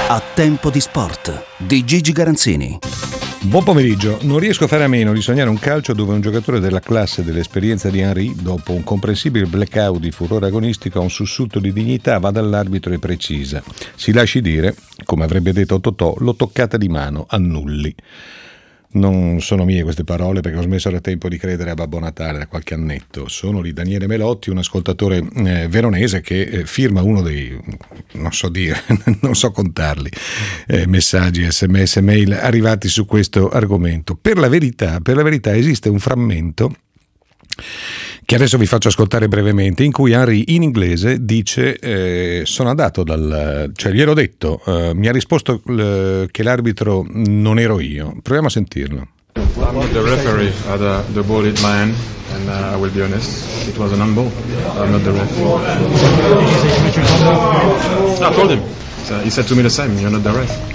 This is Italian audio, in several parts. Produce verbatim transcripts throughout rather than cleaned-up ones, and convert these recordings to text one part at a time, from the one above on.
A tempo di sport di Gigi Garanzini. Buon pomeriggio. Non riesco a fare a meno di sognare un calcio dove un giocatore della classe dell'esperienza di Henry, dopo un comprensibile blackout di furore agonistico, a un sussulto di dignità va dall'arbitro e precisa. Si lasci dire, come avrebbe detto Totò, l'ho toccata di mano, annulli. Non sono mie queste parole, perché ho smesso da tempo di credere a Babbo Natale da qualche annetto. Sono di Daniele Melotti, un ascoltatore eh, veronese che eh, firma uno dei, non so dire, non so contarli, eh, messaggi, sms, mail arrivati su questo argomento. Per la verità, per la verità esiste un frammento che adesso vi faccio ascoltare brevemente, in cui Henry in inglese dice eh, sono andato dal, cioè gliel'ho detto, eh, mi ha risposto eh, che l'arbitro non ero io. Proviamo a sentirlo. I'm not the referee. Uh, the, the ball hit my hand, and uh, I will be honest, it was an handball. I'm not the referee. I told him. So he said to me the same. You're not the ref.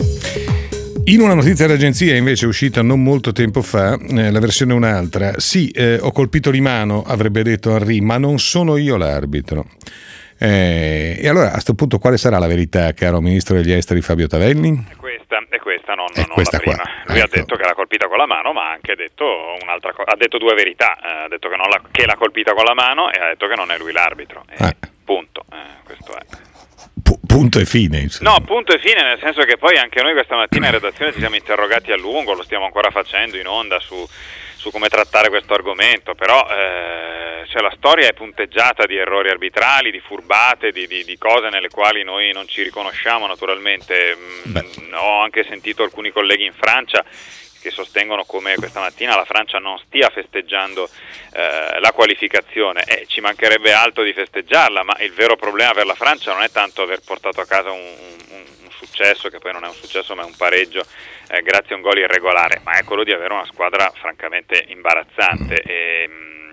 In una notizia d'agenzia invece uscita non molto tempo fa, eh, la versione è un'altra. Sì, eh, ho colpito di mano, avrebbe detto Henry, ma non sono io l'arbitro. Eh, e allora a questo punto quale sarà la verità, caro ministro degli esteri Fabio Tavelli? È questa, è questa, non, è non questa la prima. Qua. Lui ecco. ha detto che l'ha colpita con la mano, ma ha anche detto un'altra cosa. Ha detto due verità, eh, ha detto che, non l'ha, che l'ha colpita con la mano e ha detto che non è lui l'arbitro. E ah. Punto. Eh, questo è. P- punto e fine, insomma. No, punto e fine, nel senso che poi anche noi questa mattina in redazione ci siamo interrogati a lungo, lo stiamo ancora facendo in onda su, su come trattare questo argomento, però eh, cioè la storia è punteggiata di errori arbitrali, di furbate, di, di, di cose nelle quali noi non ci riconosciamo naturalmente. Mm, ho anche sentito alcuni colleghi in Francia che sostengono come questa mattina la Francia non stia festeggiando eh, la qualificazione, e eh, ci mancherebbe altro di festeggiarla, ma il vero problema per la Francia non è tanto aver portato a casa un, un, un successo, che poi non è un successo ma è un pareggio eh, grazie a un gol irregolare, ma è quello di avere una squadra francamente imbarazzante. E,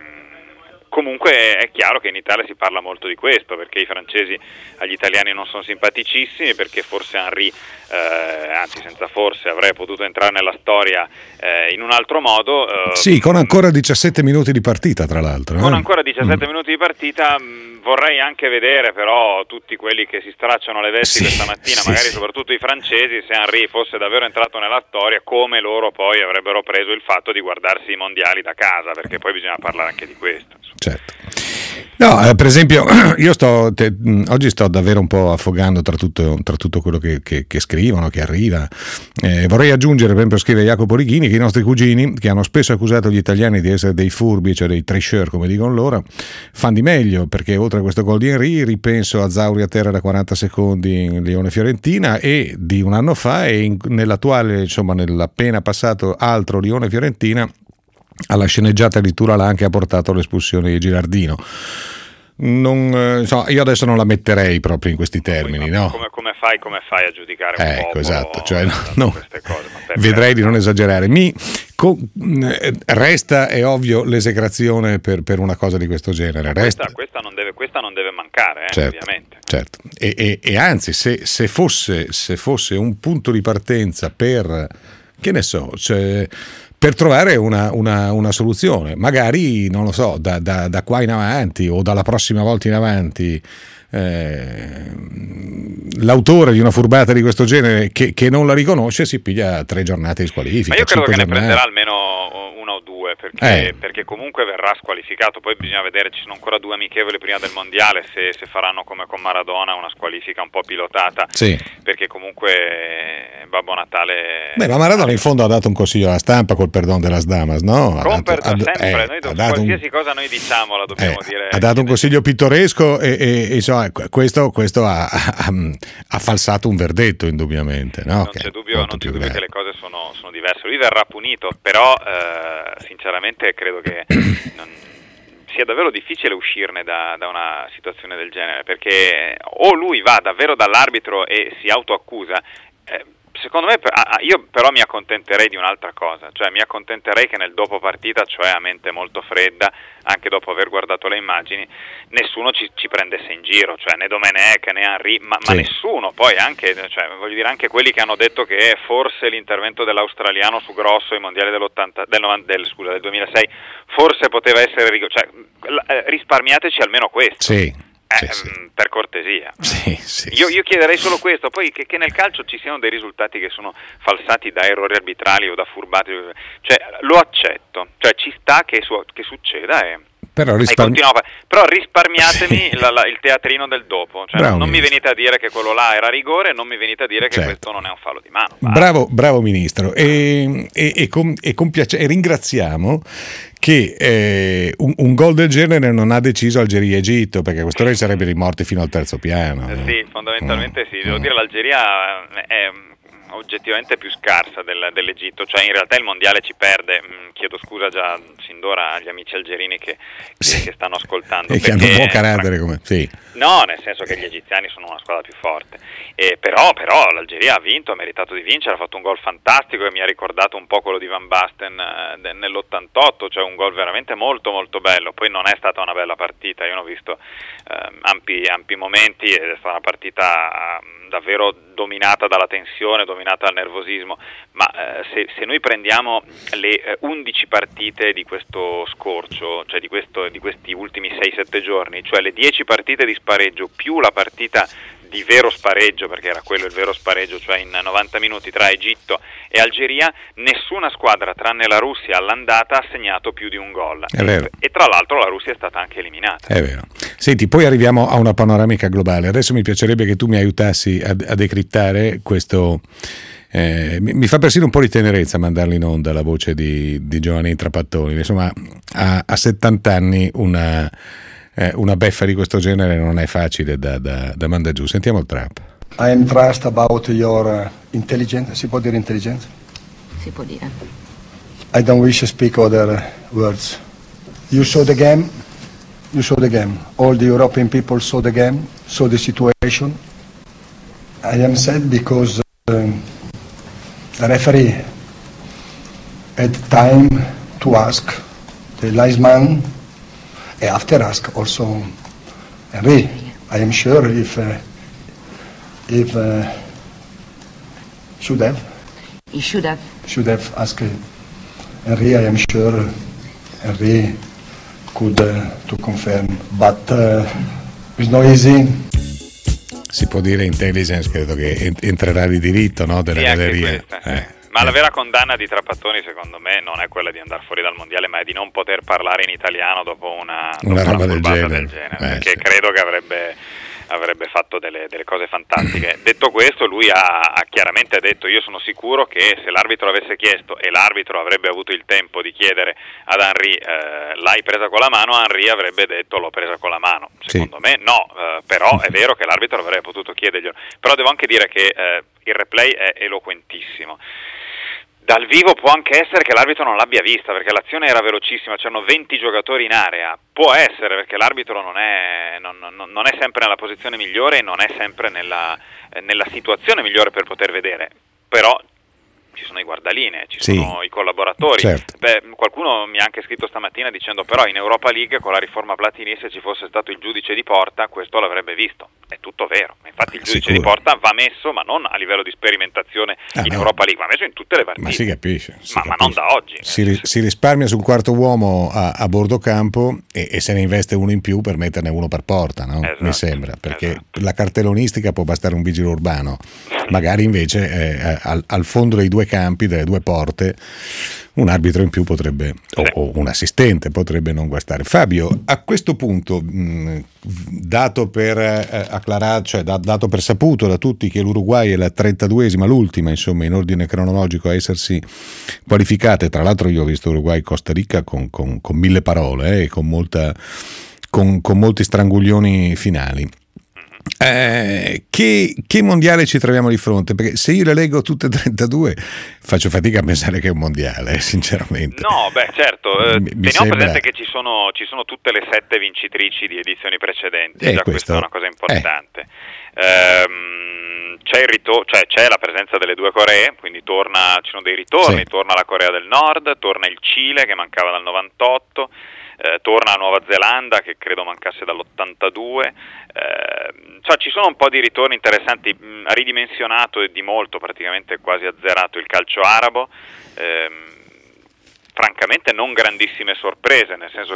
comunque è chiaro che in Italia si parla molto di questo, perché i francesi agli italiani non sono simpaticissimi, perché forse Henry, eh, anzi senza forse, avrebbe potuto entrare nella storia eh, in un altro modo. Eh, sì, con ancora diciassette minuti di partita, tra l'altro. Con eh? ancora diciassette mm. minuti di partita, mh, vorrei anche vedere però tutti quelli che si stracciano le vesti sì, questa mattina, sì, magari sì. Soprattutto i francesi, se Henry fosse davvero entrato nella storia, come loro poi avrebbero preso il fatto di guardarsi i mondiali da casa, perché poi bisogna parlare anche di questo. Certo. No, eh, per esempio, io sto te, mh, oggi sto davvero un po' affogando tra tutto, tra tutto quello che, che, che scrivono, che arriva. Eh, vorrei aggiungere, per esempio, scrive Jacopo Righini, che i nostri cugini, che hanno spesso accusato gli italiani di essere dei furbi, cioè dei tricheur, come dicono loro, fanno di meglio, perché oltre a questo gol di Henry ripenso a Zauri a terra da quaranta secondi in Lione-Fiorentina e di un anno fa, e in, nell'attuale, insomma, nell'appena passato altro Lione-Fiorentina, alla sceneggiata addirittura l'ha anche portato all'espulsione di Girardino. Non, eh, so, io adesso non la metterei proprio in questi termini, no? Come, come fai come fai a giudicare un ecco, popolo? Esatto, cioè, no, no. Queste cose, vedrei di non esagerare. Mi co, resta, è ovvio, l'esecrazione per, per una cosa di questo genere. Resta... Questa, questa, non, deve, questa non deve mancare, eh, certo, ovviamente. Certo. E, e, e anzi, se, se, fosse, se fosse un punto di partenza per, che ne so, cioè, per trovare una, una, una soluzione, magari, non lo so, da, da, da qua in avanti o dalla prossima volta in avanti, eh, l'autore di una furbata di questo genere che, che non la riconosce si piglia tre giornate di squalifica. Ma io credo che giornate. ne prenderà almeno una o due, perché, eh. perché comunque verrà squalificato. Poi bisogna vedere, ci sono ancora due amichevoli prima del mondiale, se, se faranno come con Maradona una squalifica un po' pilotata, sì. Perché comunque Babbo Natale... Beh, ma Maradona in fondo ha dato un consiglio alla stampa col perdono della Damas, no? Con per sempre, eh, noi do, qualsiasi un, cosa noi diciamo la dobbiamo eh, dire. Ha dato un consiglio pittoresco e, e, e insomma, questo, questo ha, ha, ha falsato un verdetto indubbiamente, no? Non c'è dubbio, non c'è dubbio che le cose sono, sono diverse. Lui verrà punito, però eh, sinceramente credo che non, sia davvero difficile uscirne da, da una situazione del genere, perché o lui va davvero dall'arbitro e si autoaccusa. Eh, Secondo me, io però mi accontenterei di un'altra cosa, cioè mi accontenterei che nel dopo partita, cioè a mente molto fredda, anche dopo aver guardato le immagini, nessuno ci, ci prendesse in giro, cioè né Domenech né Henry, ma, sì. ma nessuno, poi anche, cioè, voglio dire, anche quelli che hanno detto che forse l'intervento dell'australiano su Grosso ai mondiali dell'ottanta, del, del, scusa, del duemilasei forse poteva essere, cioè risparmiateci almeno questo. Sì. Eh, sì, sì. Per cortesia. Sì, sì, io, sì. io chiederei solo questo, poi che, che nel calcio ci siano dei risultati che sono falsati da errori arbitrali o da furbati, cioè lo accetto, cioè ci sta che, su, che succeda e... Però, risparmi... Però risparmiatemi sì. la, la, il teatrino del dopo, cioè bravo, non ministro. mi venite a dire che quello là era rigore, non mi venite a dire che certo. questo non è un fallo di mano. Bravo, bravo ministro, e, e, e, con, e, con piace, e ringraziamo che eh, un, un gol del genere non ha deciso Algeria-Egitto, perché questo re sarebbe rimorti fino al terzo piano. Eh, sì, fondamentalmente mm. sì, devo mm. dire l'Algeria è oggettivamente più scarsa del, dell'Egitto, cioè in realtà il mondiale ci perde, mm, chiedo scusa già sin d'ora agli amici algerini che, che, sì. che stanno ascoltando e che hanno un buon carattere come sì. No, nel senso che gli egiziani sono una squadra più forte, eh, però, però l'Algeria ha vinto, ha meritato di vincere, ha fatto un gol fantastico e mi ha ricordato un po' quello di Van Basten eh, nell'ottantotto, cioè un gol veramente molto molto bello. Poi non è stata una bella partita, io ne ho visto eh, ampi, ampi momenti ed è stata una partita eh, davvero dominata dalla tensione, dominata dal nervosismo, ma eh, se, se noi prendiamo le eh, undici partite di questo scorcio, cioè di, questo, di questi ultimi sei sette giorni, cioè le dieci partite di spareggio più la partita di vero spareggio, perché era quello il vero spareggio, cioè in novanta minuti tra Egitto e Algeria, nessuna squadra tranne la Russia all'andata ha segnato più di un gol. È vero. E tra l'altro la Russia è stata anche eliminata. È vero. Senti, poi arriviamo a una panoramica globale. Adesso mi piacerebbe che tu mi aiutassi a, a decrittare questo. Eh, mi, mi fa persino un po' di tenerezza mandarli in onda la voce di, di Giovanni Trapattoni. Insomma, a, a settanta anni una. Eh, una beffa di questo genere non è facile da, da, da mandare giù. Sentiamo il trap. I am trust about your uh, intelligence. Si può dire intelligenza? Si può dire. I don't wish to speak other words. You saw the game. You saw the game. All the European people saw the game, saw the situation. I am sad because um, the referee had time to ask the linesman. And after ask also Henry, I am sure if uh, if uh, should have He should have should have asked Henry. I am sure Henry could uh, to confirm, but uh, it's not easy. Si può dire intelligence, credo che entrerà di diritto, no, della sì, galleria. Questa, sì. eh. Ma la vera condanna di Trapattoni secondo me non è quella di andare fuori dal mondiale, ma è di non poter parlare in italiano dopo una, dopo una una roba del genere, del genere eh, perché sì. credo che avrebbe, avrebbe fatto delle, delle cose fantastiche. Detto questo, lui ha, ha chiaramente detto: io sono sicuro che se l'arbitro avesse chiesto e l'arbitro avrebbe avuto il tempo di chiedere ad Henry eh, l'hai presa con la mano, Henry avrebbe detto l'ho presa con la mano. Secondo sì. me no, eh, però è vero che l'arbitro avrebbe potuto chiederglielo. Però devo anche dire che eh, il replay è eloquentissimo. Dal vivo può anche essere che l'arbitro non l'abbia vista, perché l'azione era velocissima, c'erano venti giocatori in area, può essere perché l'arbitro non è, non, non, non è sempre nella posizione migliore e non è sempre nella, eh, nella situazione migliore per poter vedere, però ci sono i guardalinee, ci sì, sono i collaboratori. Certo. Beh, qualcuno mi ha anche scritto stamattina dicendo però in Europa League con la riforma Platini se ci fosse stato il giudice di porta questo l'avrebbe visto. È tutto vero, infatti il giudice Sicuro. di porta va messo, ma non a livello di sperimentazione ah, in no. Europa League, va messo in tutte le partite. Ma si capisce. Si ma, capisce. ma non da oggi. Si, ri- si risparmia sul quarto uomo a, a bordo campo e, e se ne investe uno in più per metterne uno per porta, no? Esatto, Mi sembra, perché esatto. la cartellonistica può bastare un vigile urbano, magari invece eh, al, al fondo dei due campi, delle due porte, un arbitro in più potrebbe, o, o un assistente potrebbe non guastare. Fabio, a questo punto, mh, dato per eh, acclarare, cioè da, dato per saputo da tutti che l'Uruguay è la trentaduesima, l'ultima insomma in ordine cronologico a essersi qualificate, tra l'altro io ho visto Uruguay-Costa Rica con, con, con mille parole e eh, con, molta, con, con molti stranguglioni finali. Eh, che, che mondiale ci troviamo di fronte? Perché se io le leggo tutte e trentadue faccio fatica a pensare che è un mondiale, sinceramente. No, beh certo, eh, mi, mi teniamo sembra... presente che ci sono, ci sono tutte le sette vincitrici di edizioni precedenti, eh, già questo... questa è una cosa importante. Eh. Ehm, c'è, il rito- cioè, c'è la presenza delle due Coree, quindi torna, ci sono dei ritorni, sì. Torna la Corea del Nord, torna il Cile che mancava dal novantotto, Eh, torna la Nuova Zelanda che credo mancasse dall'ottantadue, eh, cioè ci sono un po' di ritorni interessanti. Mh, ha ridimensionato e di molto, praticamente quasi azzerato il calcio arabo, ehm, francamente non grandissime sorprese, nel senso che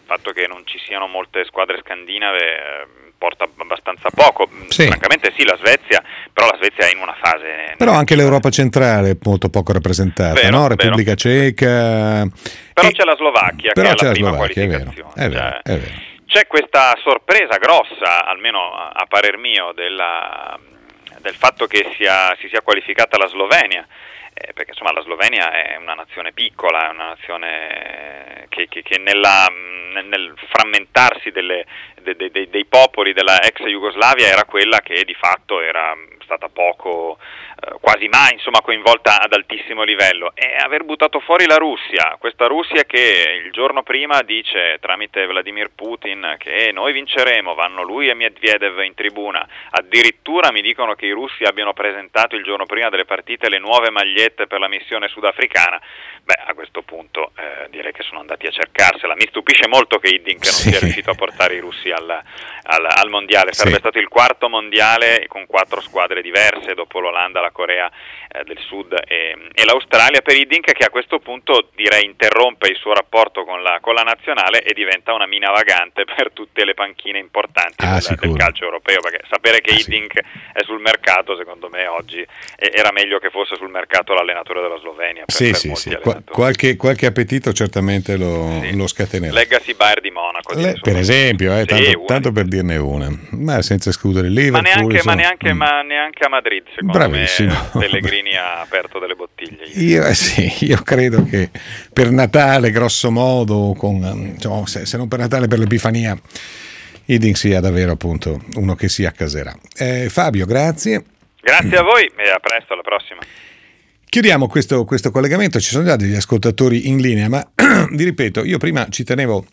fatto che non ci siano molte squadre scandinave eh, porta abbastanza poco. Sì. Francamente sì, la Svezia, però la Svezia è in una fase... Però anche l'Europa centrale è molto poco rappresentata, vero, no? Repubblica vero. Ceca... Però e... c'è la Slovacchia, però che è c'è la la prima Slovacchia, è vero, qualificazione. è vero, Cioè, è vero. c'è questa sorpresa grossa, almeno a, a parer mio, della, del fatto che sia, si sia qualificata la Slovenia. Eh, perché insomma la Slovenia è una nazione piccola, è una nazione che, che, che nella, nel frammentarsi delle, de, de, de, dei popoli della ex Jugoslavia era quella che di fatto era stata poco, eh, quasi mai insomma coinvolta ad altissimo livello, e aver buttato fuori la Russia, questa Russia che il giorno prima dice tramite Vladimir Putin che noi vinceremo, vanno lui e Medvedev in tribuna, addirittura mi dicono che i russi abbiano presentato il giorno prima delle partite le nuove magliette per la missione sudafricana. Beh, a questo punto eh, direi che sono andati a cercarsela. Mi stupisce molto che Hiddink non sì. sia riuscito a portare i russi al, al, al mondiale, sarebbe sì. stato il quarto mondiale con quattro squadre diverse dopo l'Olanda, la Corea eh, del Sud e, e l'Australia per Hiddink, che a questo punto direi interrompe il suo rapporto con la, con la nazionale e diventa una mina vagante per tutte le panchine importanti ah, del, del calcio europeo, perché sapere che ah, Hiddink sì. è sul mercato secondo me oggi eh, era meglio che fosse sul mercato l'allenatore della Slovenia per, sì, per sì, molti sì. allenatori. Qualche, qualche appetito certamente lo, sì. lo scatenerà. Legacy Bayern di Monaco Le, per esempio, eh, sì, tanto, tanto per dirne una, ma senza escludere il Liverpool. Ma neanche, insomma, ma, neanche, mm. ma neanche a Madrid, secondo Bravissimo. me Pellegrini ha aperto delle bottiglie. Io, eh, sì, io credo che per Natale, grosso modo, con, diciamo, se, se non per Natale, per l'Epifania, Hiddink sia davvero appunto uno che si accaserà. Eh, Fabio, grazie. Grazie a voi e a presto, alla prossima. Chiudiamo questo, questo collegamento, ci sono già degli ascoltatori in linea, ma vi ripeto, io prima ci tenevo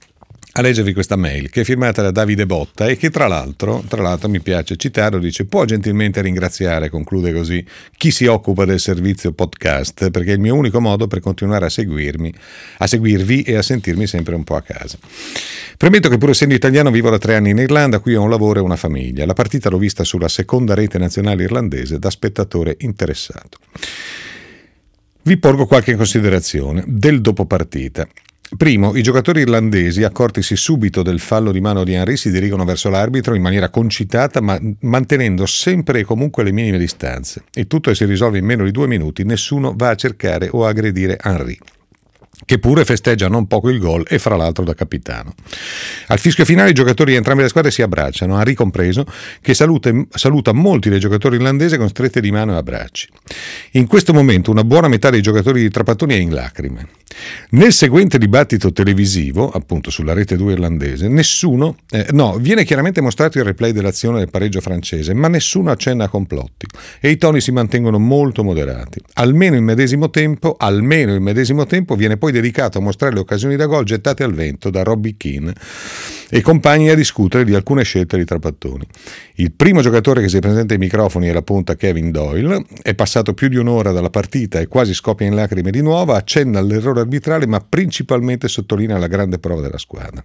a leggervi questa mail che è firmata da Davide Botta e che tra l'altro, tra l'altro mi piace citarlo, dice: può gentilmente ringraziare, conclude così, chi si occupa del servizio podcast, perché è il mio unico modo per continuare a seguirmi, a seguirvi e a sentirmi sempre un po' a casa. Premetto che pur essendo italiano vivo da tre anni in Irlanda, qui ho un lavoro e una famiglia. La partita l'ho vista sulla seconda rete nazionale irlandese da spettatore interessato. Vi porgo qualche considerazione del dopo partita. Primo, i giocatori irlandesi, accortisi subito del fallo di mano di Henry, si dirigono verso l'arbitro in maniera concitata, ma mantenendo sempre e comunque le minime distanze. Il tutto si risolve in meno di due minuti, nessuno va a cercare o a aggredire Henry, che pure festeggia non poco il gol e fra l'altro da capitano. Al fischio finale i giocatori di entrambe le squadre si abbracciano, Henry compreso, che saluta, saluta molti dei giocatori irlandesi con strette di mano e abbracci. In questo momento una buona metà dei giocatori di Trapattoni è in lacrime. Nel seguente dibattito televisivo, appunto sulla rete due irlandese, nessuno, eh, no, viene chiaramente mostrato il replay dell'azione del pareggio francese, ma nessuno accenna a complotti e i toni si mantengono molto moderati. Almeno il medesimo tempo, almeno il medesimo tempo viene poi dedicato a mostrare le occasioni da gol gettate al vento da Robbie Keane e compagni a discutere di alcune scelte di Trapattoni. Il primo giocatore che si presenta ai microfoni è la punta Kevin Doyle, è passato più di un'ora dalla partita e quasi scoppia in lacrime di nuovo, accenna all'errore arbitrale ma principalmente sottolinea la grande prova della squadra.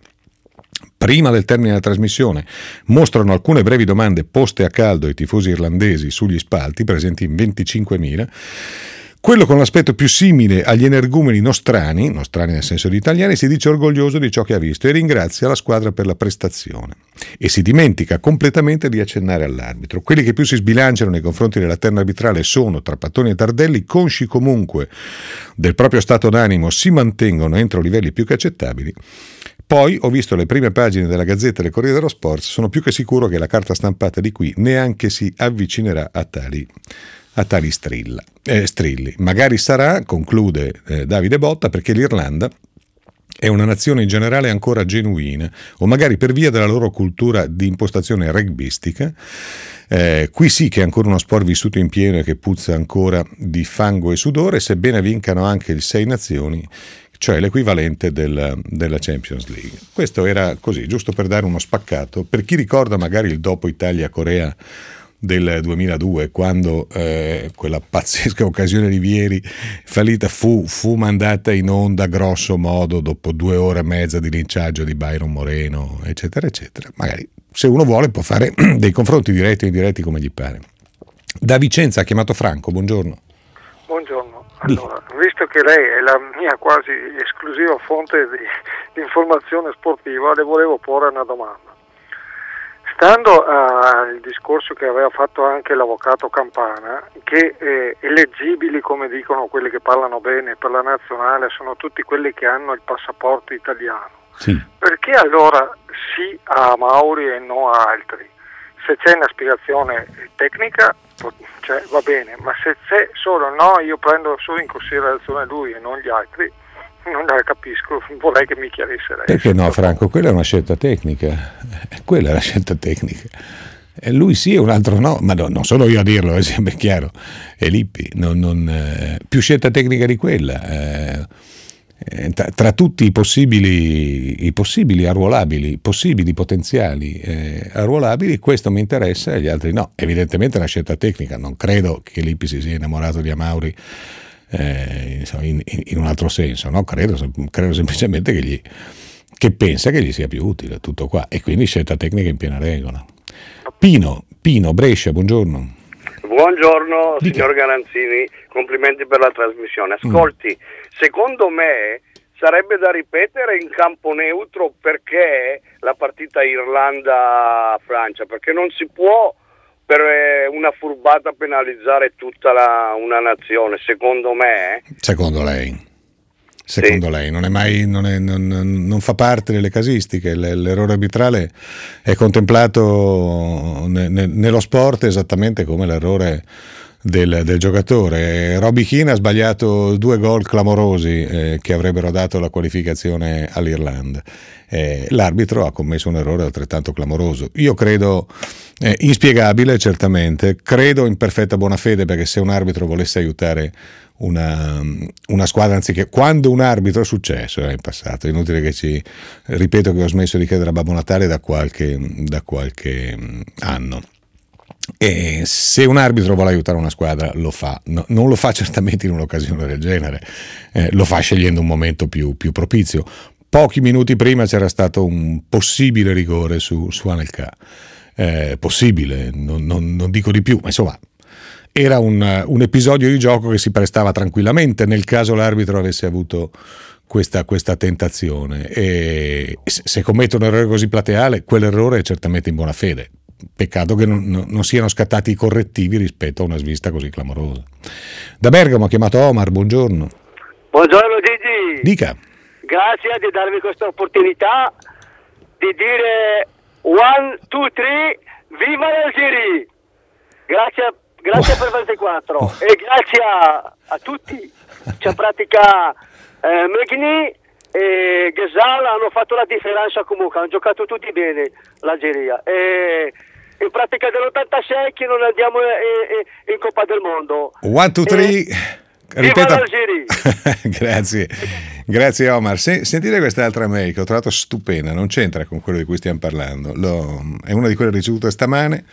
Prima del termine della trasmissione mostrano alcune brevi domande poste a caldo ai tifosi irlandesi sugli spalti, presenti in venticinquemila. Quello con l'aspetto più simile agli energumeni nostrani, nostrani nel senso di italiani, si dice orgoglioso di ciò che ha visto e ringrazia la squadra per la prestazione. E si dimentica completamente di accennare all'arbitro. Quelli che più si sbilanciano nei confronti della terna arbitrale sono Trapattoni e Tardelli, consci comunque del proprio stato d'animo, si mantengono entro livelli più che accettabili. Poi ho visto le prime pagine della Gazzetta e del Corriere dello Sport, sono più che sicuro che la carta stampata di qui neanche si avvicinerà a tali a tali strilla, eh, strilli. Magari sarà, conclude eh, Davide Botta, perché l'Irlanda è una nazione in generale ancora genuina, o magari per via della loro cultura di impostazione rugbistica. Eh, qui sì che è ancora uno sport vissuto in pieno e che puzza ancora di fango e sudore, sebbene vincano anche il Sei Nazioni, cioè l'equivalente del, della Champions League. Questo era così, giusto per dare uno spaccato. Per chi ricorda magari il dopo Italia-Corea del duemiladue, quando eh, quella pazzesca occasione di Vieri fallita fu, fu mandata in onda grosso modo dopo due ore e mezza di linciaggio di Byron Moreno, eccetera, eccetera. Magari, se uno vuole, può fare dei confronti diretti e indiretti come gli pare. Da Vicenza ha chiamato Franco, buongiorno. Buongiorno. Allora, visto che lei è la mia quasi esclusiva fonte di, informazione sportiva, le volevo porre una domanda. Stando al discorso che aveva fatto anche l'avvocato Campana, che eh, eleggibili, come dicono quelli che parlano bene per la nazionale, sono tutti quelli che hanno il passaporto italiano. Sì. Perché allora sì a Mauri e no a altri? Se c'è una spiegazione tecnica, cioè, va bene, ma se c'è solo no, io prendo solo in considerazione lui e non gli altri, non la capisco, vorrei che mi chiarisse lei. Perché no, Franco? Quella è una scelta tecnica, quella è la scelta tecnica. E lui sì e un altro no, ma no, non sono io a dirlo, è sempre chiaro, è Lippi, non, non, eh, più scelta tecnica di quella. Eh, tra, tra tutti i possibili, i possibili arruolabili, possibili potenziali eh, arruolabili, questo mi interessa e gli altri no. Evidentemente è una scelta tecnica, non credo che Lippi si sia innamorato di Amauri Eh, in, in un altro senso, no? credo, credo semplicemente che, gli, che pensa che gli sia più utile, tutto qua, e quindi scelta tecnica in piena regola. Pino, Pino, Brescia, buongiorno. Buongiorno Dica. Signor Garanzini, complimenti per la trasmissione. Ascolti, mm. secondo me sarebbe da ripetere in campo neutro perché la partita Irlanda-Francia, perché non si può per una furbata penalizzare tutta la, una nazione, secondo me. Secondo lei? Secondo sì. lei non è mai non, è, non, non fa parte delle casistiche, l'errore arbitrale è contemplato ne, ne, nello sport esattamente come l'errore del, del giocatore. Robbie Keane ha sbagliato due gol clamorosi eh, che avrebbero dato la qualificazione all'Irlanda. Eh, l'arbitro ha commesso un errore altrettanto clamoroso. Io credo eh, inspiegabile, certamente, credo in perfetta buona fede, perché se un arbitro volesse aiutare una, una squadra, anziché quando un arbitro è successo eh, in passato, è inutile che ci ripeto che ho smesso di credere a Babbo Natale da qualche, da qualche anno. E se un arbitro vuole aiutare una squadra lo fa, no, non lo fa certamente in un'occasione del genere, eh, lo fa scegliendo un momento più, più propizio. Pochi minuti prima c'era stato un possibile rigore su, su Anelka, eh, possibile, non, non, non dico di più, ma insomma era un, un episodio di gioco che si prestava tranquillamente nel caso l'arbitro avesse avuto questa, questa tentazione, e se, se commette un errore così plateale, quell'errore è certamente in buona fede. Peccato che non, non siano scattati i correttivi rispetto a una svista così clamorosa. Da Bergamo ha chiamato Omar, buongiorno. Buongiorno Gigi. Dica. Grazie di darmi questa opportunità di dire one, two, three, viva l'Algeria! Grazie, grazie oh. per ventiquattro oh. e grazie a, a tutti. C'è pratica eh, Megni e Ghezal hanno fatto la differenza comunque, hanno giocato tutti bene l'Algeria. E in pratica dell'ottantasei che non andiamo in, in Coppa del Mondo. one, two, three... E, Ripeto. Grazie, grazie Omar. Se, sentite quest'altra mail che ho trovato stupenda, non c'entra con quello di cui stiamo parlando. Lo, è una di quelle ricevute stamane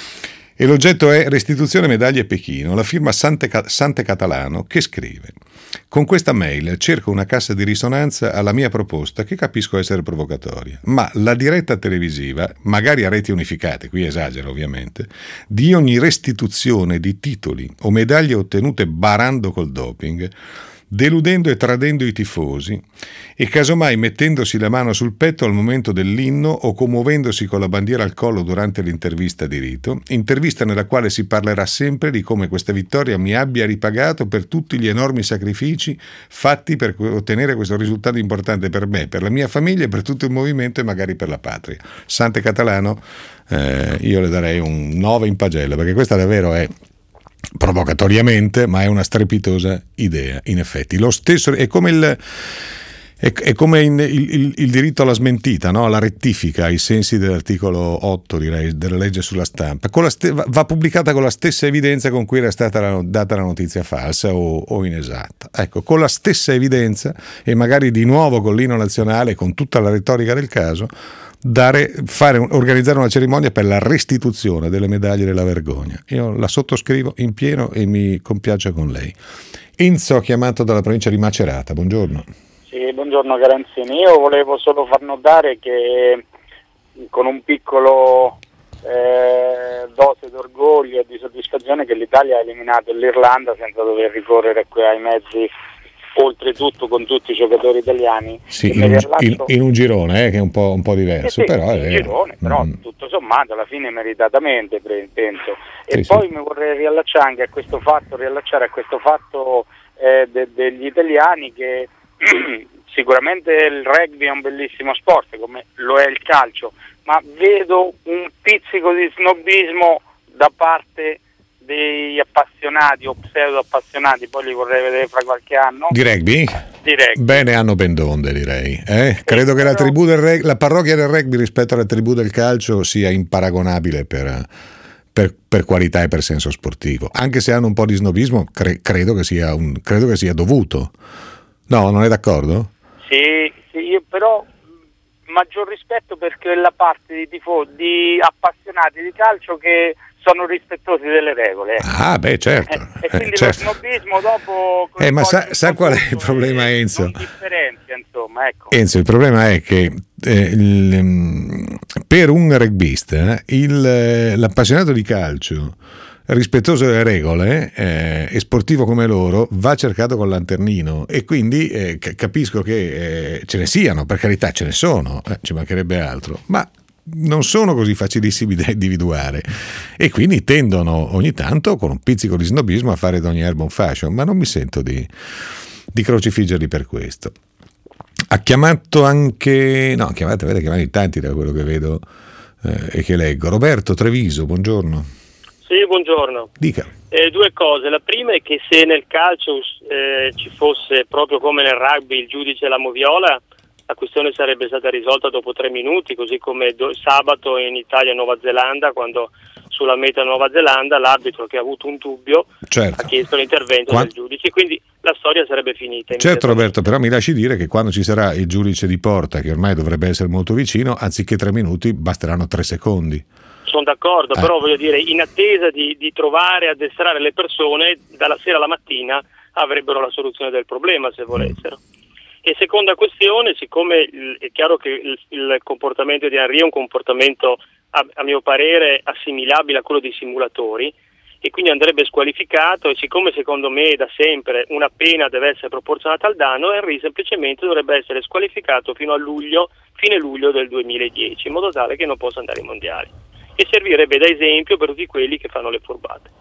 e l'oggetto è restituzione medaglie Pechino. La firma Sante, Sante Catalano, che scrive: con questa mail cerco una cassa di risonanza alla mia proposta, che capisco essere provocatoria, ma la diretta televisiva, magari a reti unificate, qui esagero ovviamente, di ogni restituzione di titoli o medaglie ottenute barando col doping, deludendo e tradendo i tifosi e casomai mettendosi la mano sul petto al momento dell'inno o commuovendosi con la bandiera al collo durante l'intervista di rito, intervista nella quale si parlerà sempre di come questa vittoria mi abbia ripagato per tutti gli enormi sacrifici fatti per ottenere questo risultato importante per me, per la mia famiglia, per tutto il movimento e magari per la patria. Sante Catalano, eh, io le darei un nove in pagella, perché questa davvero è provocatoriamente, ma è una strepitosa idea. In effetti lo stesso è come il è, è come in, il, il, il diritto alla smentita, no? Alla rettifica ai sensi dell'articolo otto, direi, della legge sulla stampa, con la ste, va pubblicata con la stessa evidenza con cui era stata la, data la notizia falsa o, o inesatta. Ecco, con la stessa evidenza e magari di nuovo con l'inno nazionale, con tutta la retorica del caso, dare, fare, organizzare una cerimonia per la restituzione delle medaglie della vergogna. Io la sottoscrivo in pieno e mi compiaccio con lei. Enzo, chiamato dalla provincia di Macerata, buongiorno. Sì, buongiorno Garanzini. Io volevo solo far notare che con un piccolo eh, dose d'orgoglio e di soddisfazione che l'Italia ha eliminato l'Irlanda senza dover ricorrere ai mezzi oltretutto con tutti i giocatori italiani. Sì, in un, in, in un girone eh, che è un po', un po' diverso, sì, però è vero. Girone, però mm. tutto sommato alla fine meritatamente penso. E sì, poi sì. mi vorrei riallacciare anche a questo fatto, riallacciare a questo fatto eh, de, degli italiani che sicuramente il rugby è un bellissimo sport, come lo è il calcio, ma vedo un pizzico di snobismo da parte dei appassionati o pseudo appassionati, poi li vorrei vedere fra qualche anno. Di rugby? Di rugby. Bene, hanno ben donde, direi. Eh? Credo sì, che però... la tribù del reg- la parrocchia del rugby rispetto alla tribù del calcio sia imparagonabile per, per, per qualità e per senso sportivo. Anche se hanno un po' di snobismo, cre- credo che sia un, credo che sia dovuto. No, non è d'accordo? Sì, sì, io però maggior rispetto per quella parte di tifo, di appassionati di calcio che sono rispettosi delle regole. Ah, beh, certo. E quindi eh, certo. lo snobismo dopo... Eh, ma sa, sa qual è il problema, Enzo? Non differenzia, insomma, ecco. Enzo, il problema è che eh, il, per un rugbista il, l'appassionato di calcio rispettoso delle regole eh, e sportivo come loro va cercato col lanternino, e quindi eh, capisco che eh, ce ne siano, per carità ce ne sono, eh, ci mancherebbe altro, ma non sono così facilissimi da individuare, e quindi tendono ogni tanto con un pizzico di snobismo a fare d'ogni erba un fashion, ma non mi sento di, di crocifiggerli per questo. Ha chiamato anche, no, chiamate, avete chiamato in tanti da quello che vedo eh, e che leggo. Roberto Treviso, buongiorno. Sì, buongiorno. Dica. Eh, due cose. La prima è che se nel calcio eh, ci fosse, proprio come nel rugby, il giudice e la moviola, la questione sarebbe stata risolta dopo tre minuti, così come do- sabato in Italia e Nuova Zelanda, quando sulla meta Nuova Zelanda l'arbitro, che ha avuto un dubbio, certo. ha chiesto l'intervento Quando... del giudice, quindi la storia sarebbe finita. Certo Roberto, però mi lasci dire che quando ci sarà il giudice di porta, che ormai dovrebbe essere molto vicino, anziché tre minuti basteranno tre secondi. Sono d'accordo, eh. però voglio dire, in attesa di, di trovare e addestrare le persone, dalla sera alla mattina avrebbero la soluzione del problema, se volessero. Mm. E seconda questione, siccome il, è chiaro che il, il comportamento di Henry è un comportamento a, a mio parere assimilabile a quello dei simulatori, e quindi andrebbe squalificato, e siccome secondo me da sempre una pena deve essere proporzionata al danno, Henry semplicemente dovrebbe essere squalificato fino a luglio, fine luglio del duemiladieci, in modo tale che non possa andare ai mondiali, e servirebbe da esempio per tutti quelli che fanno le furbate.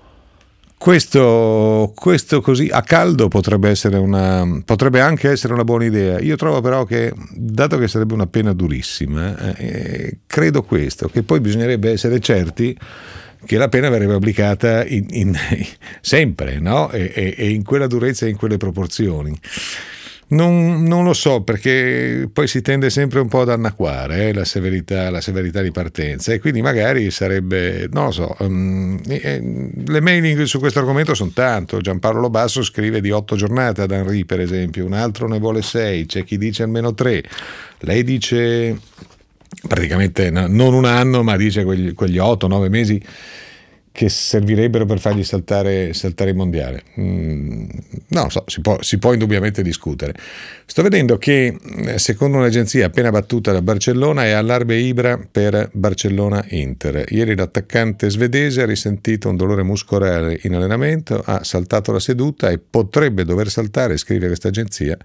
Questo, questo così a caldo potrebbe essere una, potrebbe anche essere una buona idea. Io trovo però che, dato che sarebbe una pena durissima, eh, credo questo, che poi bisognerebbe essere certi che la pena verrebbe applicata in, in, sempre, no? E, e, e in quella durezza e in quelle proporzioni. Non, non lo so, perché poi si tende sempre un po' ad annacquare eh, la severità, la severità di partenza, e quindi magari sarebbe, non lo so, um, eh, le mailing su questo argomento sono tanto. Gianpaolo Lobasso scrive di otto giornate ad Henry, per esempio, un altro ne vuole sei, c'è chi dice almeno tre, lei dice praticamente no, non un anno, ma dice quegli, quegli otto nove mesi che servirebbero per fargli saltare, saltare il mondiale. Mm, non lo so, si può, si può indubbiamente discutere. Sto vedendo che secondo un'agenzia appena battuta da Barcellona è all'Arbe Ibra per Barcellona-Inter. Ieri l'attaccante svedese ha risentito un dolore muscolare in allenamento, ha saltato la seduta e potrebbe dover saltare, scrive questa agenzia,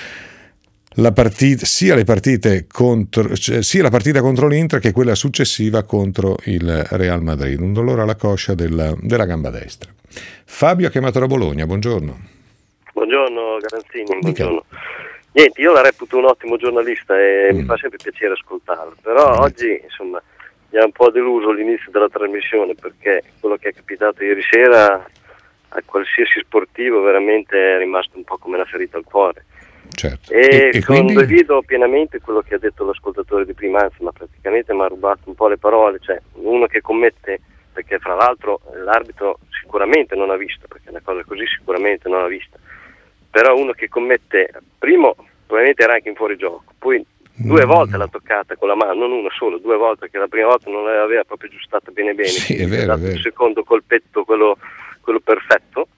la partita, sia le partite contro, cioè, sia la partita contro l'Inter che quella successiva contro il Real Madrid. Un dolore alla coscia della, della gamba destra. Fabio ha chiamato da Bologna, buongiorno. Buongiorno Garanzini, buongiorno. Niente, io la reputo un ottimo giornalista e mm. mi fa sempre piacere ascoltarlo, però mm. oggi insomma mi ha un po' deluso l'inizio della trasmissione, perché quello che è capitato ieri sera a qualsiasi sportivo veramente è rimasto un po' come una ferita al cuore. Certo. E, e, e quindi... condivido pienamente quello che ha detto l'ascoltatore di prima, anzi, ma praticamente mi ha rubato un po' le parole. Cioè, uno che commette, perché fra l'altro l'arbitro sicuramente non ha visto, perché una cosa così sicuramente non ha vista, però uno che commette, primo probabilmente era anche in fuorigioco, poi due mm. volte l'ha toccata con la mano, non una solo, due volte, perché la prima volta non l'aveva proprio aggiustata bene bene, sì, è vero, è vero. Il secondo colpetto, quello, quello perfetto.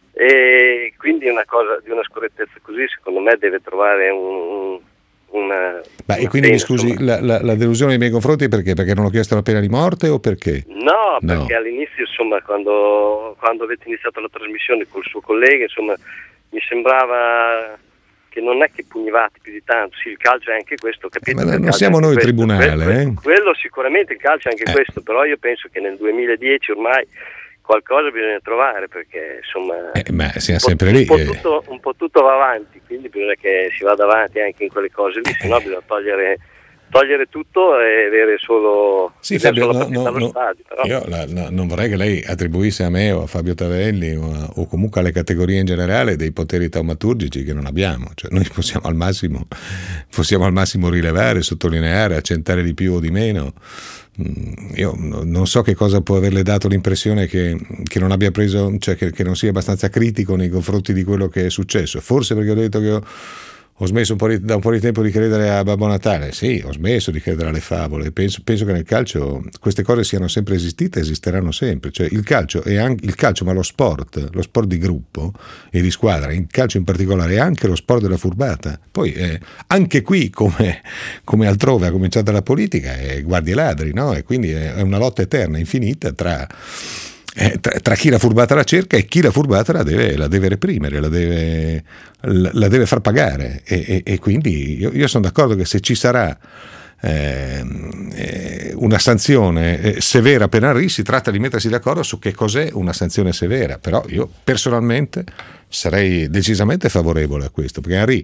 E quindi una cosa di una scorrettezza così secondo me deve trovare un, una, Ma una e quindi pena, mi scusi, la, la, la delusione nei miei confronti perché? Perché non ho chiesto la pena di morte o perché? No, no. perché all'inizio insomma quando, quando avete iniziato la trasmissione col suo collega insomma mi sembrava che non è che pugnivate più di tanto, sì, il calcio è anche questo, capito? Eh, ma non siamo noi questo. tribunale, quello, eh? quello sicuramente il calcio è anche eh. questo, però io penso che nel duemiladieci ormai qualcosa bisogna trovare, perché insomma eh, ma siamo un, sempre po', lì, un, po eh. tutto, un po' tutto va avanti, quindi bisogna che si vada avanti anche in quelle cose lì, se no bisogna togliere togliere tutto e avere solo, sì, Fabio, solo no, no, no, stadio, però. Io la, no, non vorrei che lei attribuisse a me o a Fabio Tavelli o, a, o comunque alle categorie in generale dei poteri taumaturgici che non abbiamo, cioè noi possiamo al massimo possiamo al massimo rilevare, sottolineare, accentare di più o di meno. Io non so che cosa può averle dato l'impressione che, che non abbia preso, cioè che, che non sia abbastanza critico nei confronti di quello che è successo, forse perché ho detto che ho Ho smesso un po' di, da un po' di tempo di credere a Babbo Natale. Sì, ho smesso di credere alle favole. Penso, penso che nel calcio queste cose siano sempre esistite e esisteranno sempre. Cioè il calcio è anche il calcio, ma lo sport, lo sport di gruppo e di squadra, il calcio in particolare, è anche lo sport della furbata. Poi eh, anche qui, come, come altrove, ha cominciata la politica, è guardie ladri, no? E quindi è una lotta eterna, infinita tra. Eh, tra, tra chi la furbata la cerca e chi la furbata la deve, la deve reprimere, la deve, la, la deve far pagare e, e, e quindi io, io sono d'accordo che se ci sarà eh, eh, una sanzione eh, severa per Henry, si tratta di mettersi d'accordo su che cos'è una sanzione severa, però io personalmente sarei decisamente favorevole a questo, perché Henry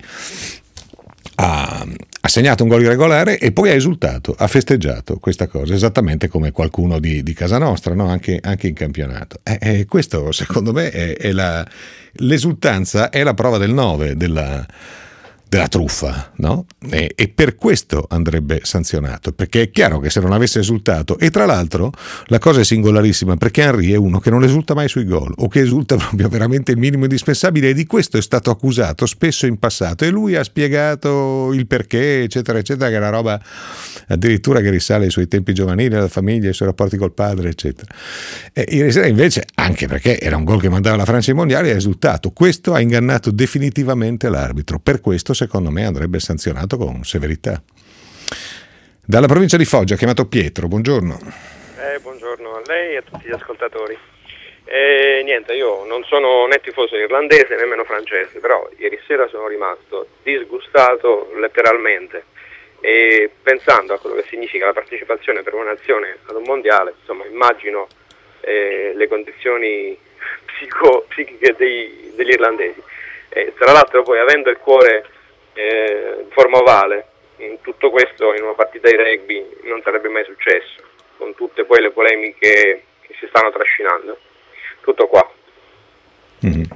ha, ha segnato un gol irregolare e poi ha esultato, ha festeggiato questa cosa, esattamente come qualcuno di, di casa nostra, no? anche, anche in campionato. E, e questo secondo me è, è la, l'esultanza è la prova del nove della, della truffa, no? E, e per questo andrebbe sanzionato, perché è chiaro che se non avesse esultato, e tra l'altro la cosa è singolarissima, perché Henry è uno che non esulta mai sui gol, o che esulta proprio veramente il minimo indispensabile, e di questo è stato accusato spesso in passato, e lui ha spiegato il perché, eccetera eccetera, che è una roba addirittura che risale ai suoi tempi giovanili, alla famiglia, ai suoi rapporti col padre, eccetera. E ieri sera invece, anche perché era un gol che mandava la Francia ai mondiali, ha esultato. Questo ha ingannato definitivamente l'arbitro, per questo secondo me andrebbe sanzionato con severità. Dalla provincia di Foggia ha chiamato Pietro, buongiorno. Eh, buongiorno a lei e a tutti gli ascoltatori. Eh, niente, io non sono né tifoso irlandese nemmeno francese, però ieri sera sono rimasto disgustato letteralmente, e pensando a quello che significa la partecipazione per una nazione ad un mondiale, insomma immagino eh, le condizioni psico, psichiche dei, degli irlandesi. E tra l'altro poi avendo il cuore eh, in forma ovale, in tutto questo in una partita di rugby non sarebbe mai successo, con tutte poi le polemiche che si stanno trascinando. Tutto qua. Mm.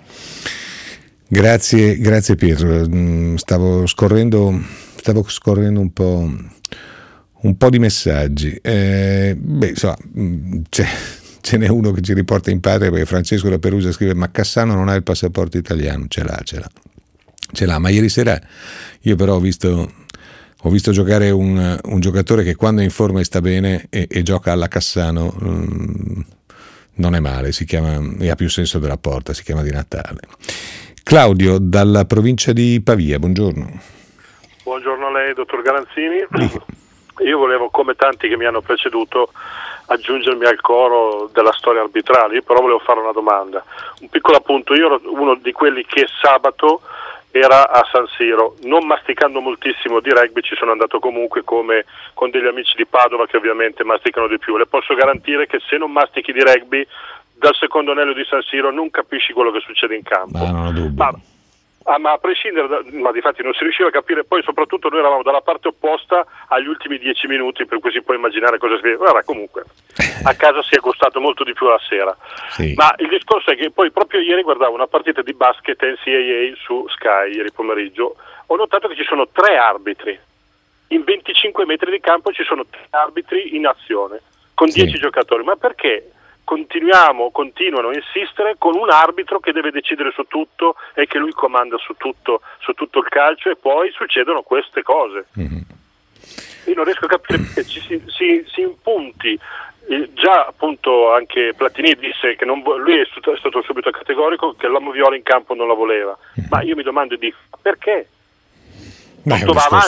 Grazie, grazie Pietro. Stavo scorrendo, stavo scorrendo un po', un po' di messaggi. Eh, beh, insomma, c'è, ce n'è uno che ci riporta in patria, perché Francesco da Perugia scrive: ma Cassano non ha il passaporto italiano. Ce l'ha, ce l'ha, ce l'ha. Ma ieri sera io però ho visto, ho visto giocare un, un giocatore che quando è in forma e sta bene e, e gioca alla Cassano. Um, non è male, si chiama, e ha più senso della porta, si chiama Di Natale. Claudio dalla provincia di Pavia, buongiorno. Buongiorno a lei, dottor Garanzini. Io volevo, come tanti che mi hanno preceduto, aggiungermi al coro della storia arbitrale. Io però volevo fare una domanda, un piccolo appunto. Io ero uno di quelli che sabato era a San Siro, non masticando moltissimo di rugby, ci sono andato comunque come con degli amici di Padova che ovviamente masticano di più. Le posso garantire che se non mastichi di rugby, dal secondo anello di San Siro non capisci quello che succede in campo. Ma non ho dubbio. Ma, ah, ma a prescindere, da, ma difatti non si riusciva a capire, poi soprattutto noi eravamo dalla parte opposta agli ultimi dieci minuti, per cui si può immaginare cosa si vede. Guarda, comunque a casa si è gustato molto di più la sera. Sì. Ma il discorso è che poi proprio ieri guardavo una partita di basket N C A A su Sky ieri pomeriggio, ho notato che ci sono tre arbitri in venticinque metri di campo, ci sono tre arbitri in azione con dieci sì. giocatori. Ma perché continuiamo, continuano a insistere con un arbitro che deve decidere su tutto e che lui comanda su tutto, su tutto il calcio, e poi succedono queste cose? Mm-hmm. Io non riesco a capire perché ci si, si, si impunti. Eh, già appunto anche Platini disse che non, lui è stato, è stato subito categorico che l'uomo viola in campo non la voleva, mm-hmm. ma io mi domando di perché? Beh, tutto va discorso... avanti e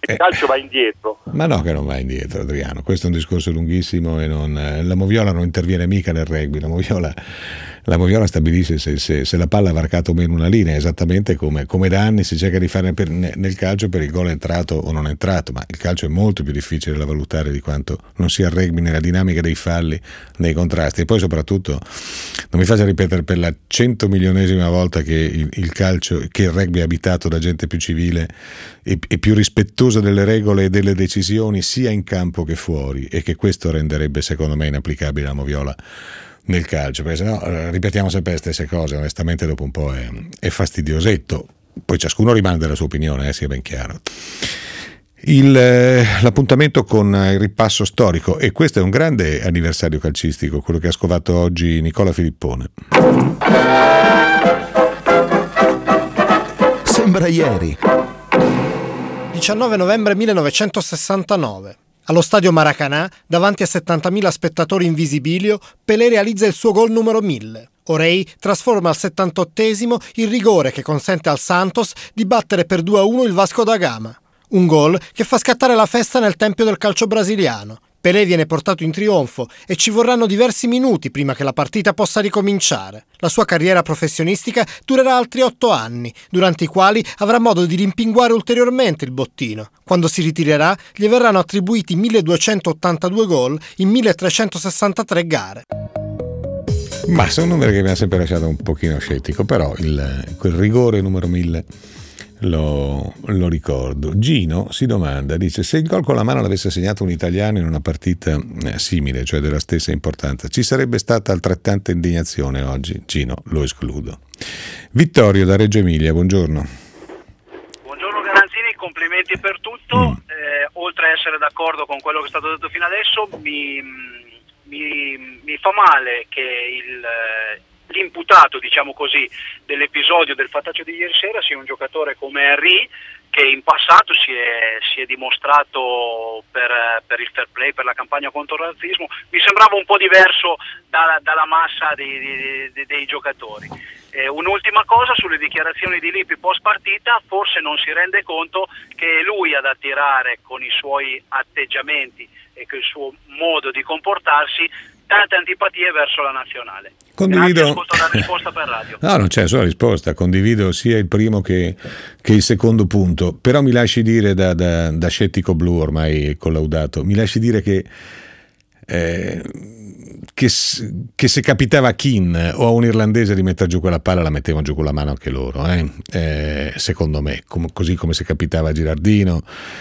il calcio va indietro. Ma no che non va indietro, Adriano, questo è un discorso lunghissimo e non, la moviola non interviene mica nel rugby, la moviola, la moviola stabilisce se, se, se la palla ha varcato o meno una linea, esattamente come, come da anni si cerca di fare per, nel calcio per il gol entrato o non entrato, ma il calcio è molto più difficile da valutare di quanto non sia il rugby nella dinamica dei falli, nei contrasti. E poi soprattutto non mi faccia ripetere per la centomilionesima volta che il, il calcio, che il rugby è abitato da gente più civile e, e più rispettosa delle regole e delle decisioni sia in campo che fuori, e che questo renderebbe secondo me inapplicabile la moviola nel calcio, perché sennò eh, ripetiamo sempre le stesse cose, onestamente dopo un po' è, è fastidiosetto. Poi ciascuno rimane della sua opinione, eh, sia ben chiaro. Il, eh, l'appuntamento con il ripasso storico, e questo è un grande anniversario calcistico, quello che ha scovato oggi Nicola Filippone. Sembra ieri. diciannove novembre millenovecentosessantanove. Allo stadio Maracanã, davanti a settantamila spettatori in visibilio, Pelé realizza il suo gol numero mille. Orei trasforma al settantottesimo il rigore che consente al Santos di battere per due a uno il Vasco da Gama. Un gol che fa scattare la festa nel tempio del calcio brasiliano. Pelé viene portato in trionfo e ci vorranno diversi minuti prima che la partita possa ricominciare. La sua carriera professionistica durerà altri otto anni, durante i quali avrà modo di rimpinguare ulteriormente il bottino. Quando si ritirerà, gli verranno attribuiti milleduecentottantadue gol in milletrecentosessantatré gare. Ma sono numeri che mi ha sempre lasciato un pochino scettico, però il, quel rigore numero mille Lo, lo ricordo. Gino si domanda, dice: se il gol con la mano l'avesse segnato un italiano in una partita eh, simile, cioè della stessa importanza, ci sarebbe stata altrettanta indignazione oggi? Gino, lo escludo. Vittorio da Reggio Emilia, buongiorno. Buongiorno Garanzini, complimenti per tutto. Mm. Eh, oltre a essere d'accordo con quello che è stato detto fino adesso, mi, mi, mi fa male che il l'imputato, diciamo così, dell'episodio del fattaccio di ieri sera sia un giocatore come Henry, che in passato si è, si è dimostrato per, per il fair play, per la campagna contro il razzismo. Mi sembrava un po' diverso da, dalla massa dei, dei, dei giocatori. Eh, un'ultima cosa sulle dichiarazioni di Lippi post partita: forse non si rende conto che è lui ad attirare con i suoi atteggiamenti e con il suo modo di comportarsi tante antipatie verso la nazionale. Condivido. Ascolto la risposta per radio. No, non c'è nessuna risposta, condivido sia il primo che, che il secondo punto, però mi lasci dire da, da, da scettico blu ormai collaudato, mi lasci dire che eh, che, che se capitava a Keane o a un irlandese di mettere giù quella palla la mettevano giù con la mano anche loro, eh? Eh, secondo me, com- così come se capitava a Girardino,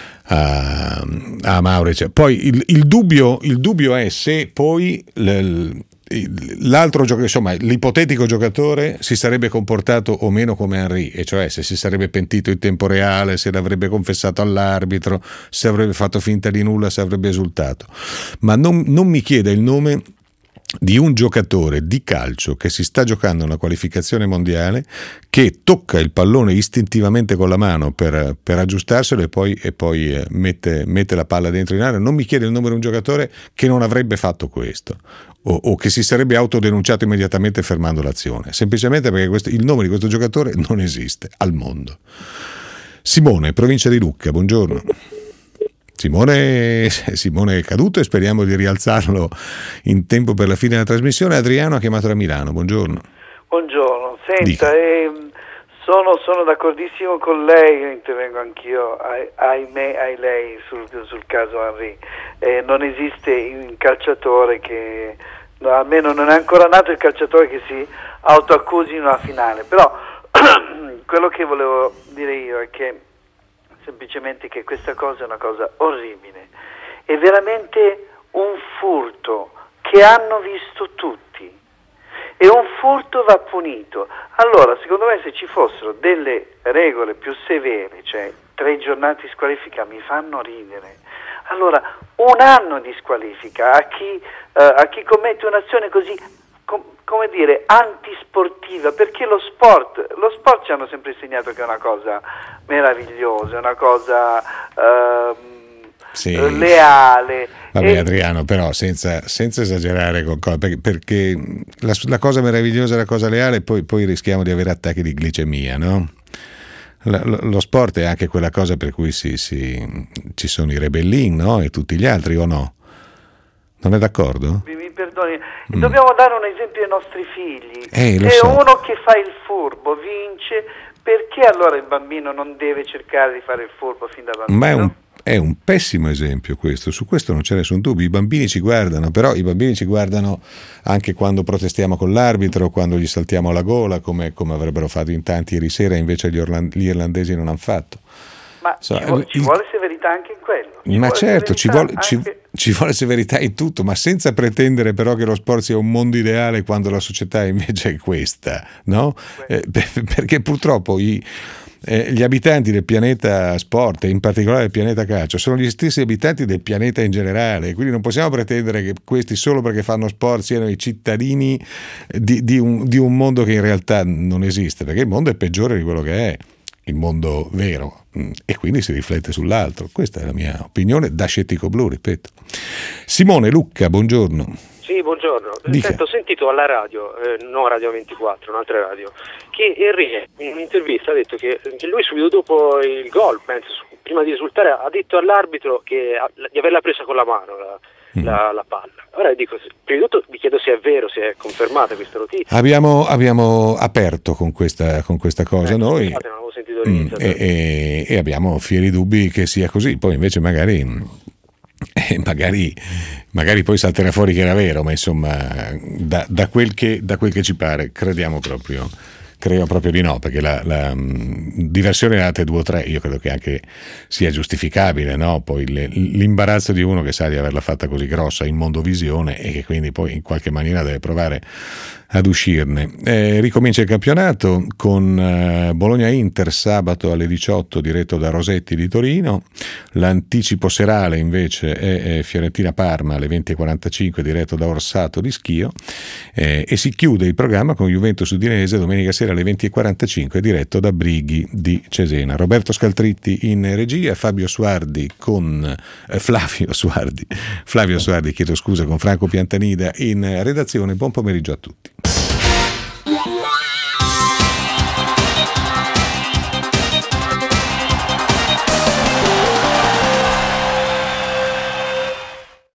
a, a Maurice. Poi il, il, dubbio, il dubbio è se poi l, l'altro giocatore, insomma l'ipotetico giocatore, si sarebbe comportato o meno come Henry, e cioè se si sarebbe pentito in tempo reale, se l'avrebbe confessato all'arbitro, se avrebbe fatto finta di nulla, se avrebbe esultato. Ma non, non mi chieda il nome di un giocatore di calcio che si sta giocando una qualificazione mondiale, che tocca il pallone istintivamente con la mano per, per aggiustarselo e poi, e poi eh, mette, mette la palla dentro in area. Non mi chiede il nome di un giocatore che non avrebbe fatto questo o, o che si sarebbe autodenunciato immediatamente fermando l'azione, semplicemente perché questo, il nome di questo giocatore non esiste al mondo. Simone, provincia di Lucca, buongiorno. Simone, Simone è caduto e speriamo di rialzarlo in tempo per la fine della trasmissione. Adriano ha chiamato da Milano, buongiorno. Buongiorno, senta, eh, sono, sono d'accordissimo con lei, intervengo anch'io, ahimè, ai lei sul, sul caso Henry. Eh, non esiste un calciatore che, no, almeno non è ancora nato il calciatore che si autoaccusi in una finale, però quello che volevo dire io è che semplicemente che questa cosa è una cosa orribile, è veramente un furto che hanno visto tutti e un furto va punito. Allora secondo me se ci fossero delle regole più severe, cioè tre giornate di squalifica, mi fanno ridere. Allora un anno di squalifica a chi, uh, a chi commette un'azione così, com- come dire, antisportiva, perché lo sport, lo sport ci hanno sempre insegnato che è una cosa meravigliosa, è una cosa uh, sì. leale. Vabbè e... Adriano, però senza, senza esagerare con cosa, perché, perché la, la cosa meravigliosa e la cosa leale, poi, poi rischiamo di avere attacchi di glicemia, no? lo sport è anche quella cosa per cui si, si, ci sono i rebellin, no? E tutti gli altri, o no? Non è d'accordo? Mi, mi perdoni, mm. dobbiamo dare un esempio ai nostri figli. Eh, lo e so. Uno che fa il furbo vince, perché allora il bambino non deve cercare di fare il furbo fin da bambino? Ma è un, è un pessimo esempio questo, su questo non c'è nessun dubbio. I bambini ci guardano, però i bambini ci guardano anche quando protestiamo con l'arbitro, quando gli saltiamo la gola, come, come avrebbero fatto in tanti ieri sera, invece gli, orland- gli irlandesi non hanno fatto. Ma so, ci, vuole, ci vuole severità anche in quello. Ci ma certo, ci vuole, anche... ci, ci vuole severità in tutto, ma senza pretendere però che lo sport sia un mondo ideale quando la società invece è questa, no? Eh, perché purtroppo i, eh, gli abitanti del pianeta sport, e in particolare del pianeta calcio, sono gli stessi abitanti del pianeta in generale, quindi non possiamo pretendere che questi, solo perché fanno sport, siano i cittadini di, di, un, di un mondo che in realtà non esiste, perché il mondo è peggiore di quello che è. Il mondo vero, e quindi si riflette sull'altro. Questa è la mia opinione da scettico blu, ripeto. Simone Lucca, buongiorno. Sì, buongiorno. Sento, ho sentito alla radio, eh, no Radio ventiquattro, un'altra radio, che Henry in un'intervista ha detto che, che lui subito dopo il gol, penso, prima di risultare, ha detto all'arbitro che, di averla presa con la mano la, mm. la, la palla. Ora dico, prima di tutto vi chiedo se è vero, se è confermata questa notizia. Abbiamo, abbiamo aperto con questa, con questa cosa eh, noi scusate, non avevo sentito mm, e, e, e abbiamo fieri dubbi che sia così, poi invece magari, eh, magari, magari poi salterà fuori che era vero, ma insomma da, da, quel che, da quel che ci pare crediamo proprio. Credo proprio di no, perché la, la mh, diversione da altre due o tre io credo che anche sia giustificabile, no? Poi le, l'imbarazzo di uno che sa di averla fatta così grossa in mondovisione e che quindi poi in qualche maniera deve provare ad uscirne. Eh, ricomincia il campionato con eh, Bologna-Inter sabato alle diciotto diretto da Rosetti di Torino, l'anticipo serale invece è, è Fiorentina-Parma alle venti e quarantacinque diretto da Orsato di Schio eh, e si chiude il programma con Juventus Udinese domenica sera alle venti e quarantacinque diretto da Brighi di Cesena. Roberto Scaltritti in regia, Fabio Suardi con eh, Flavio Suardi Flavio Suardi, chiedo scusa, con Franco Piantanida in redazione. Buon pomeriggio a tutti.